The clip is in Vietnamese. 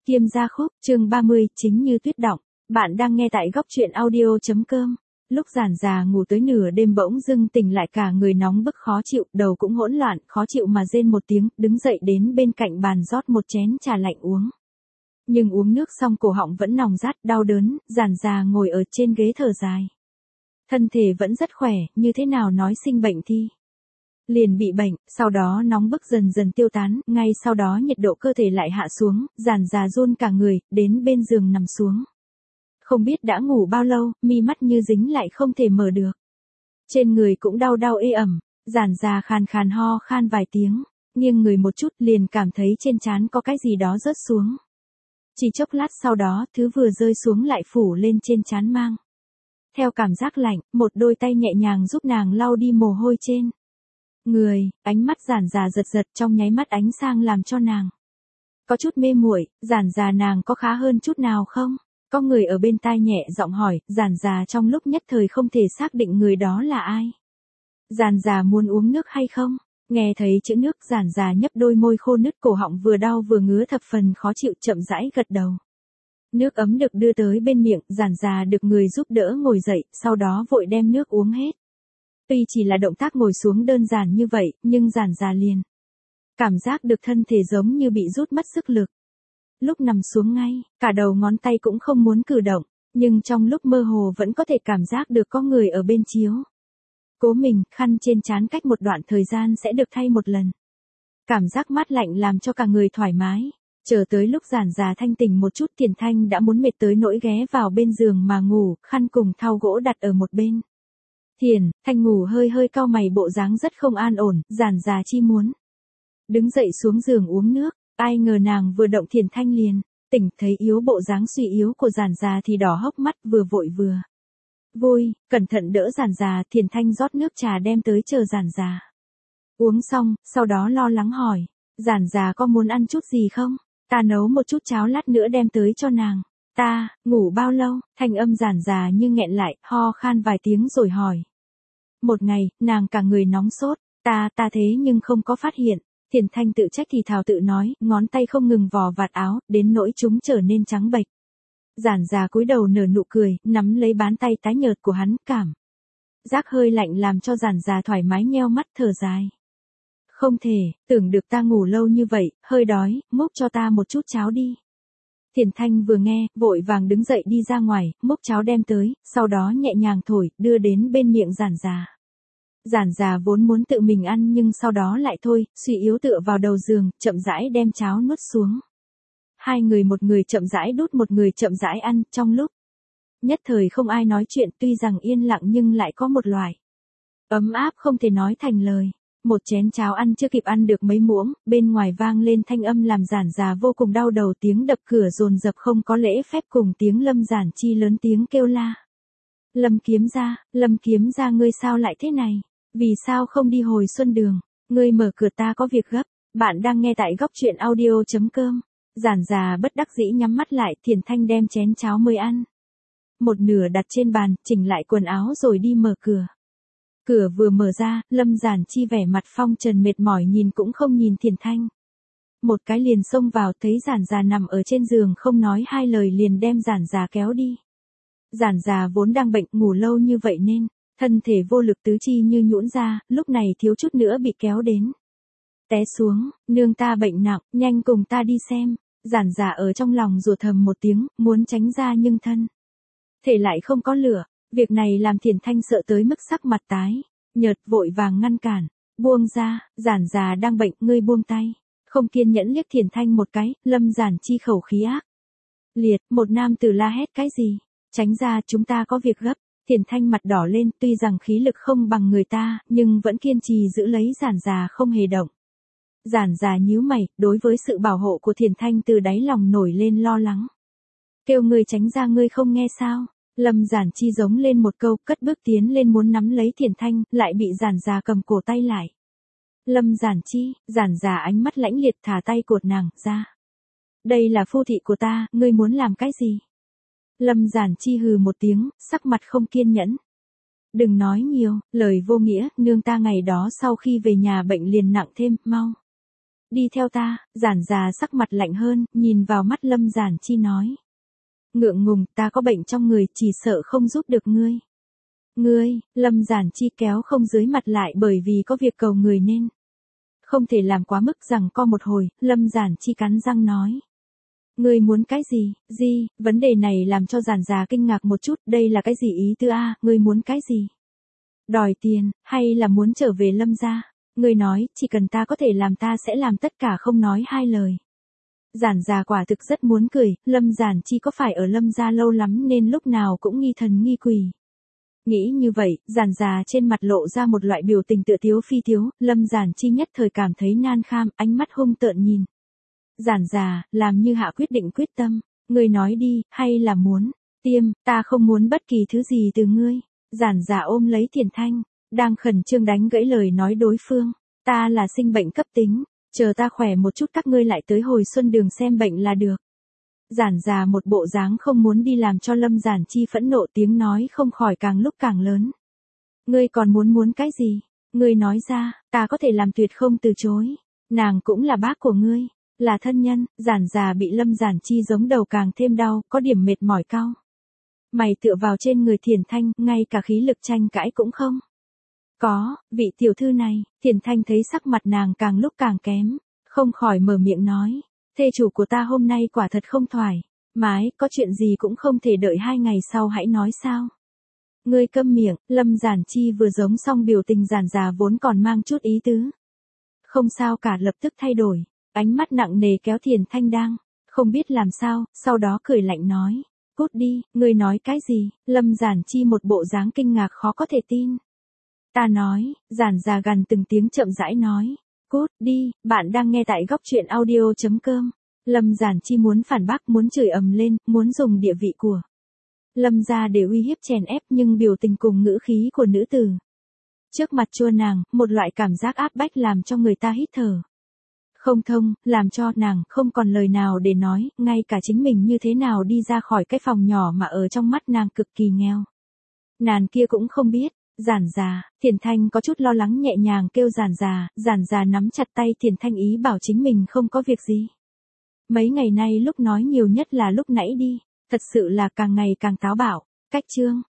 Kiêm gia khúc, chương 30, chính như tuyết động. Bạn đang nghe tại góc truyện audio.com. Lúc Giản Già ngủ tới nửa đêm bỗng dưng tỉnh lại cả người nóng bức khó chịu, đầu cũng hỗn loạn, khó chịu mà rên một tiếng, đứng dậy đến bên cạnh bàn rót một chén trà lạnh uống. Nhưng uống nước xong cổ họng vẫn nòng rát, đau đớn, Giản Già ngồi ở trên ghế thở dài. Thân thể vẫn rất khỏe, như thế nào nói sinh bệnh thì liền bị bệnh, sau đó nóng bức dần dần tiêu tán, ngay sau đó nhiệt độ cơ thể lại hạ xuống, Giản Già run cả người, đến bên giường nằm xuống. Không biết đã ngủ bao lâu, mi mắt như dính lại không thể mở được. Trên người cũng đau đau ê ẩm, Giản Già khàn khàn ho khan vài tiếng, nghiêng người một chút liền cảm thấy trên trán có cái gì đó rớt xuống. Chỉ chốc lát sau đó, thứ vừa rơi xuống lại phủ lên trên trán mang theo cảm giác lạnh, một đôi tay nhẹ nhàng giúp nàng lau đi mồ hôi trên người, ánh mắt Giản Già giật giật, trong nháy mắt ánh sang làm cho nàng có chút mê muội. Giản Già nàng có khá hơn chút nào không? Có người ở bên tai nhẹ giọng hỏi, Giản Già trong lúc nhất thời không thể xác định người đó là ai. Giản Già muốn uống nước hay không? Nghe thấy chữ nước, Giản Già nhấp đôi môi khô nứt, cổ họng vừa đau vừa ngứa thập phần khó chịu, chậm rãi gật đầu. Nước ấm được đưa tới bên miệng, Giản Già được người giúp đỡ ngồi dậy, sau đó vội đem nước uống hết. Tuy chỉ là động tác ngồi xuống đơn giản như vậy, nhưng Giản Già liền cảm giác được thân thể giống như bị rút mất sức lực. Lúc nằm xuống ngay, cả đầu ngón tay cũng không muốn cử động, nhưng trong lúc mơ hồ vẫn có thể cảm giác được có người ở bên chiếu cố mình, khăn trên trán cách một đoạn thời gian sẽ được thay một lần. Cảm giác mát lạnh làm cho cả người thoải mái. Chờ tới lúc Giản Già thanh tỉnh một chút, Thiền Thanh đã muốn mệt tới nỗi ghé vào bên giường mà ngủ, khăn cùng thau gỗ đặt ở một bên. Thiền Thanh ngủ hơi hơi cau mày, bộ dáng rất không an ổn, Giản Già chi muốn đứng dậy xuống giường uống nước, ai ngờ nàng vừa động Thiền Thanh liền tỉnh, thấy yếu bộ dáng suy yếu của Giản Già thì đỏ hốc mắt, vừa vội vừa vui, cẩn thận đỡ Giản Già. Thiền Thanh rót nước trà đem tới chờ Giản Già uống xong, sau đó lo lắng hỏi, Giản Già có muốn ăn chút gì không? Ta nấu một chút cháo lát nữa đem tới cho nàng. Ta, ngủ bao lâu? Thanh âm Giản Già như nghẹn lại, ho khan vài tiếng rồi hỏi. Một ngày, nàng cả người nóng sốt, ta thế nhưng không có phát hiện. Thiền Thanh tự trách thì thào tự nói, ngón tay không ngừng vò vạt áo, đến nỗi chúng trở nên trắng bệch. Giản Già cúi đầu nở nụ cười, nắm lấy bàn tay tái nhợt của hắn, cảm giác hơi lạnh làm cho Giản Già thoải mái nheo mắt thở dài. Không thể, tưởng được ta ngủ lâu như vậy, hơi đói, múc cho ta một chút cháo đi. Thiền Thanh vừa nghe, vội vàng đứng dậy đi ra ngoài, múc cháo đem tới, sau đó nhẹ nhàng thổi, đưa đến bên miệng Giản Già. Giản Già vốn muốn tự mình ăn nhưng sau đó lại thôi, suy yếu tựa vào đầu giường, chậm rãi đem cháo nuốt xuống. Hai người, một người chậm rãi đút, một người chậm rãi ăn, trong lúc nhất thời không ai nói chuyện, tuy rằng yên lặng nhưng lại có một loại ấm áp không thể nói thành lời. Một chén cháo ăn chưa kịp ăn được mấy muỗng, bên ngoài vang lên thanh âm làm Giản Già vô cùng đau đầu, tiếng đập cửa dồn dập không có lễ phép cùng tiếng Lâm Giản Chi lớn tiếng kêu la. Lâm Kiếm gia ngươi sao lại thế này? Vì sao không đi hồi Xuân Đường? Ngươi mở cửa, ta có việc gấp. Bạn đang nghe tại góc truyện audio.com. Giản Già bất đắc dĩ nhắm mắt lại, Thiền Thanh đem chén cháo mới ăn một nửa đặt trên bàn, chỉnh lại quần áo rồi đi mở cửa. Cửa vừa mở ra, Lâm Giản Chi vẻ mặt phong trần mệt mỏi, nhìn cũng không nhìn Thiền Thanh. Một cái liền xông vào, thấy Giản Già nằm ở trên giường không nói hai lời liền đem Giản Già kéo đi. Giản Già vốn đang bệnh, ngủ lâu như vậy nên thân thể vô lực, tứ chi như nhũn ra, lúc này thiếu chút nữa bị kéo đến té xuống. Nương ta bệnh nặng, nhanh cùng ta đi xem. Giản Già ở trong lòng rủa thầm một tiếng, muốn tránh ra nhưng thân thể lại không có lửa. Việc này làm Thiền Thanh sợ tới mức sắc mặt tái nhợt, vội vàng ngăn cản. Buông ra, Giản Già đang bệnh, ngươi buông tay. Không kiên nhẫn liếc Thiền Thanh một cái, Lâm Giản Chi khẩu khí ác liệt, một nam tử la hét cái gì? Tránh ra, chúng ta có việc gấp. Thiền Thanh mặt đỏ lên, tuy rằng khí lực không bằng người ta, nhưng vẫn kiên trì giữ lấy Giản Già không hề động. Giản Già nhíu mày, đối với sự bảo hộ của Thiền Thanh từ đáy lòng nổi lên lo lắng. Kêu ngươi tránh ra, ngươi không nghe sao? Lâm Giản Chi giống lên một câu, cất bước tiến lên muốn nắm lấy Thiền Thanh, lại bị Giản Già cầm cổ tay lại. Lâm Giản Chi, Giản Già ánh mắt lãnh liệt thả tay cột nàng ra. Đây là phu thị của ta, ngươi muốn làm cái gì? Lâm Giản Chi hừ một tiếng, sắc mặt không kiên nhẫn. Đừng nói nhiều, lời vô nghĩa, nương ta ngày đó sau khi về nhà bệnh liền nặng thêm, mau đi theo ta, Giản Già sắc mặt lạnh hơn, nhìn vào mắt Lâm Giản Chi nói. Ngượng ngùng, ta có bệnh trong người, chỉ sợ không giúp được ngươi. Ngươi, Lâm Giản Chi kéo không dưới mặt lại bởi vì có việc cầu người nên. Không thể làm quá mức rằng co một hồi, Lâm Giản Chi cắn răng nói. Ngươi muốn cái gì, vấn đề này làm cho Giản Già kinh ngạc một chút, đây là cái gì ý tứ a, ngươi muốn cái gì? Đòi tiền, hay là muốn trở về Lâm gia? Ngươi nói, chỉ cần ta có thể làm ta sẽ làm tất cả không nói hai lời. Giản Già quả thực rất muốn cười, Lâm Giản Chi có phải ở Lâm gia lâu lắm nên lúc nào cũng nghi thần nghi quỷ. Nghĩ như vậy, Giản Già trên mặt lộ ra một loại biểu tình tựa thiếu phi thiếu, Lâm Giản Chi nhất thời cảm thấy nan kham, ánh mắt hung tợn nhìn. Giản Già, làm như hạ quyết định quyết tâm, ngươi nói đi, hay là muốn, ta không muốn bất kỳ thứ gì từ ngươi. Giản Già ôm lấy Tiền Thanh, đang khẩn trương đánh gãy lời nói đối phương, ta là sinh bệnh cấp tính, chờ ta khỏe một chút các ngươi lại tới Hồi Xuân Đường xem bệnh là được. Giản Già một bộ dáng không muốn đi làm cho Lâm Giản Chi phẫn nộ, tiếng nói không khỏi càng lúc càng lớn. Ngươi còn muốn cái gì? Ngươi nói ra, ta có thể làm tuyệt không từ chối. Nàng cũng là bác của ngươi, là thân nhân. Giản Già bị Lâm Giản Chi giống đầu càng thêm đau, có điểm mệt mỏi cau mày tựa vào trên người Thiển Thanh, ngay cả khí lực tranh cãi cũng không có. Vị tiểu thư này, Thiển Thanh thấy sắc mặt nàng càng lúc càng kém, không khỏi mở miệng nói. Thê chủ của ta hôm nay quả thật không thoải mái, có chuyện gì cũng không thể đợi 2 ngày sau hãy nói sao. Ngươi câm miệng, Lâm Giản Chi vừa giống xong biểu tình Giản Già vốn còn mang chút ý tứ. Không sao cả lập tức thay đổi, ánh mắt nặng nề kéo Thiển Thanh đang, không biết làm sao, sau đó cười lạnh nói. Cút đi, ngươi nói cái gì? Lâm Giản Chi một bộ dáng kinh ngạc khó có thể tin. Ta nói, Giản Già gần từng tiếng chậm rãi nói. Cút đi, bạn đang nghe tại góc truyện audio.com. Lâm Giản Chi muốn phản bác, muốn chửi ầm lên, muốn dùng địa vị của Lâm gia để uy hiếp chèn ép, nhưng biểu tình cùng ngữ khí của nữ tử trước mặt chua nàng, một loại cảm giác áp bách làm cho người ta hít thở không thông, làm cho nàng không còn lời nào để nói, ngay cả chính mình như thế nào đi ra khỏi cái phòng nhỏ mà ở trong mắt nàng cực kỳ nghèo. Nàng kia cũng không biết. Giản Già, Thiển Thanh có chút lo lắng nhẹ nhàng kêu Giản Già nắm chặt tay Thiển Thanh ý bảo chính mình không có việc gì. Mấy ngày nay lúc nói nhiều nhất là lúc nãy đi, thật sự là càng ngày càng táo bạo. Cách chương